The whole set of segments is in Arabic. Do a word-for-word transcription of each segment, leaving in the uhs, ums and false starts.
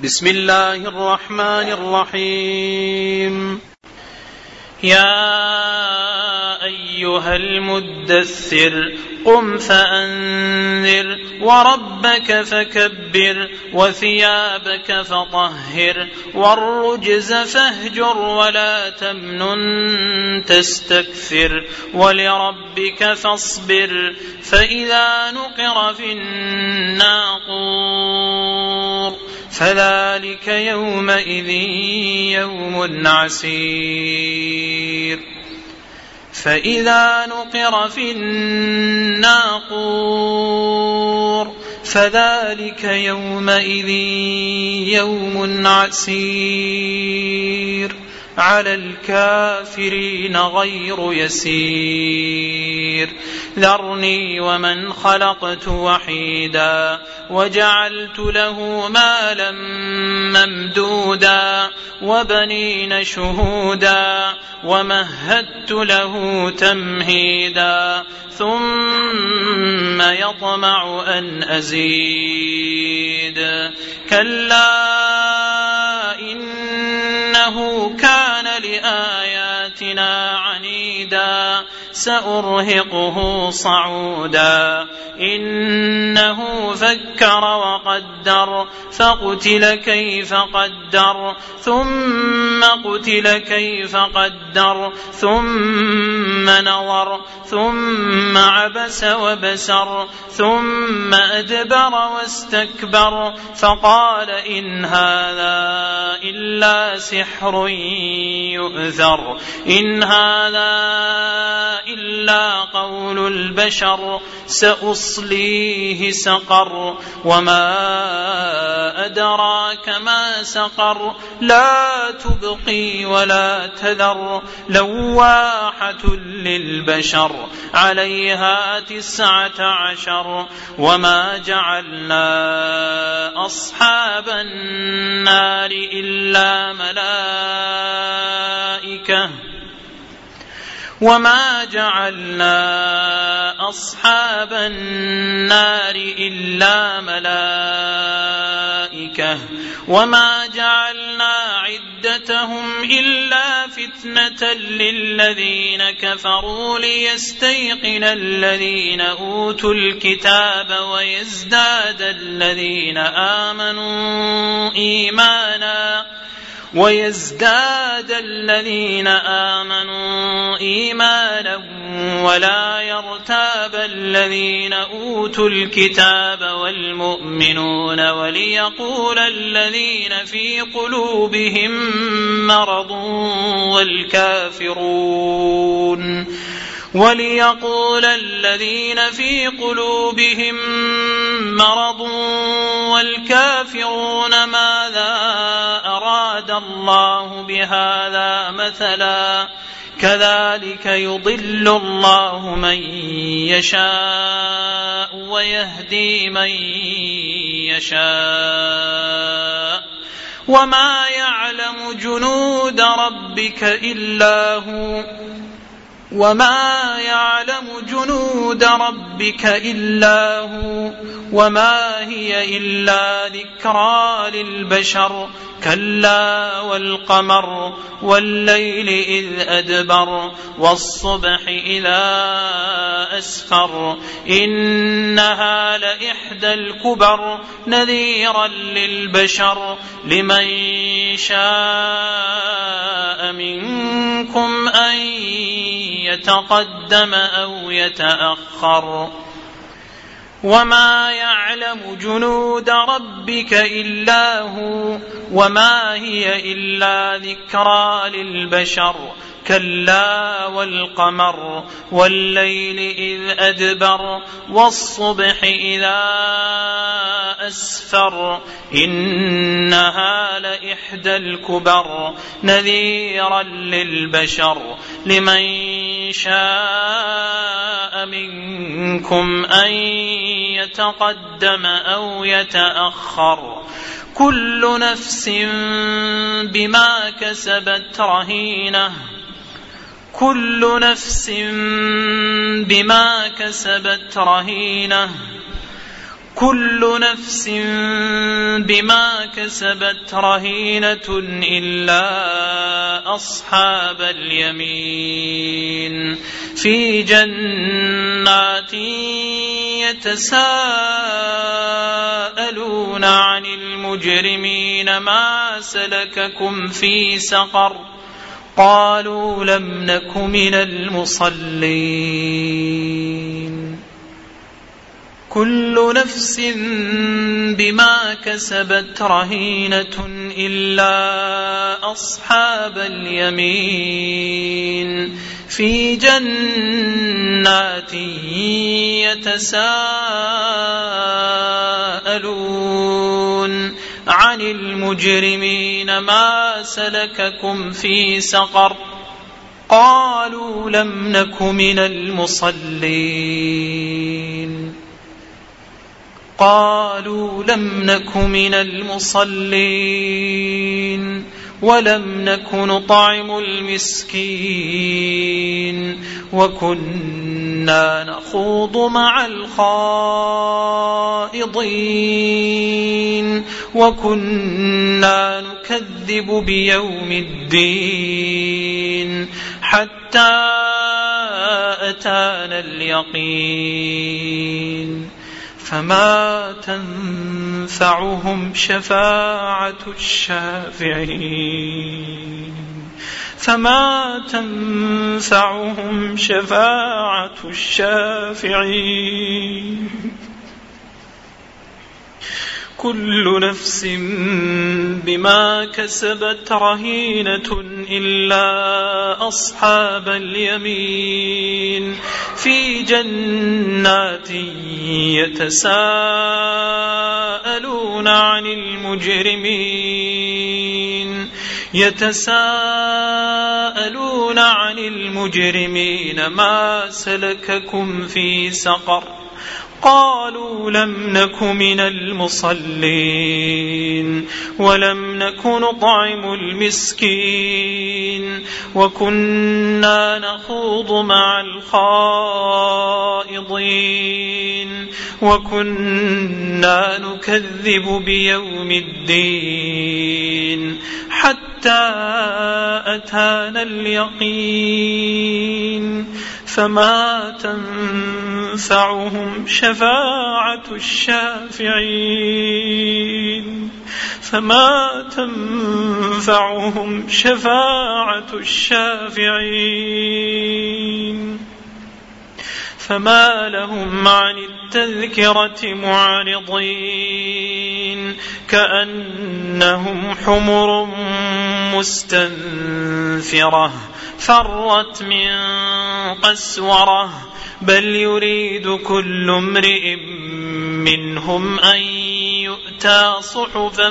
بسم الله الرحمن الرحيم. يا أيها المدثر قم فأنذر وربك فكبر وثيابك فطهر والرجز فاهجر ولا تمنن تستكثر ولربك فاصبر فإذا نقر في الناقور فذلك يومئذ يوم عسير. فإذا نقر في الناقور فذلك يومئذ يوم عسير على الكافرين غير يسير. ذرني ومن خلقت وحيدا وجعلت له مالا ممدودا وبنين شهودا ومهدت له تمهيدا ثم يطمع أن أزيد كلا إنه كان لآياتنا عنيدا سأرهقه صعودا إنه فكر وقدر فقتل كيف قدر ثم قتل كيف قدر ثم نظر ثم عبس وبسر ثم أدبر واستكبر فقال إن هذا إلا سحر يؤثر إن هذا إلا قول البشر سأصليه سقر وما أدراك ما سقر لا تبقي ولا تذر لواحة للبشر عليها تسعة عشر. وما جعلنا أصحاب النار إلا ملائكة وما جعلنا أصحاب النار إلا ملائكة وما جعلنا عدتهم إلا فتنة للذين كفروا ليستيقن الذين أوتوا الكتاب ويزداد الذين آمنوا إيمانا ويزداد الذين آمنوا إيمانا ولا يرتاب الذين أوتوا الكتاب والمؤمنون وليقول الذين في قلوبهم مرض والكافرون وليقول الذين في قلوبهم مرض والكافرون ماذا أراد الله بهذا مثلا كذلك يضل الله من يشاء ويهدي من يشاء وما يعلم جنود ربك إلا هو وما يعلم جنود ربك إلا هو وما هي إلا ذكرى للبشر كلا والقمر والليل إذ أدبر والصبح إذا أسفر إنها لإحدى الكبر نذيرا للبشر لمن شاء منكم أن يتقدم أو يتأخر وما يعلم جنود ربك إلا هو وما هي إلا ذكرى للبشر كلا والقمر والليل إذ أدبر والصبح إذا أسفر إنها لإحدى الكبر نذيرا للبشر لمن شاء منكم أن يتقدم أو يتأخر كل نفس بما كسبت رهينة كل نفس بما كسبت رهينة كل نفس بما كسبت رهينة إلا أصحاب اليمين في جنات يتساءلون عن المجرمين ما سلككم في سقر قالوا لم نك من المصلين كل نفس بما كسبت رهينة إلا أصحاب اليمين في جنات يتساءلون عن المجرمين ما سلككم في سقر قالوا لم نك من المصلين قالوا لم نك من المصلين ولم نك نطعم المسكين وكنا نخوض مع الخائضين وكنا نكذب بيوم الدين حتى أتانا اليقين فما تنفعهم شفاعة الشافعين فما تنفعهم شفاعة الشافعين كل نفس بما كسبت رهينة إلا أصحاب اليمين في جنات يتساءلون عن المجرمين يتساءلون عن المجرمين ما سلككم في سقر قالوا لم نك من المصلين ولم نك نطعم المسكين وكنا نخوض مع الخائضين وكنا نكذب بيوم الدين حتى أتانا اليقين فما تنفعهم شفاعة الشافعين فما تنفعهم شفاعة الشافعين فما لهم عن التذكرة معرضين كأنهم حمر مستنفرة فرت من قسورة بل يريد كل امرئ منهم أن يؤتى صحفا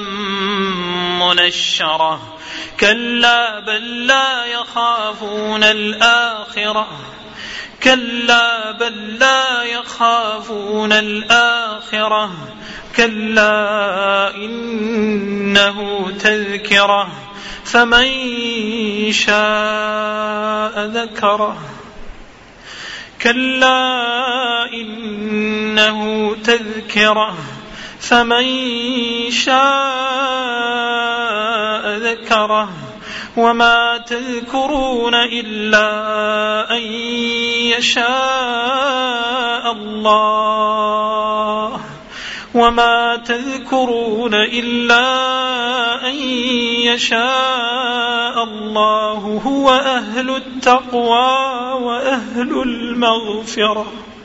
منشرة كلا بل لا يخافون الآخرة كلا بل لا يخافون الآخرة كلا إنه تذكرة فمن شاء ذكره كلا إنه تذكرة فمن شاء ذكره وما تذكرون إلا أن يشاء الله وما تذكرون إلا أن يشاء الله هو أهل التقوى وأهل المغفرة.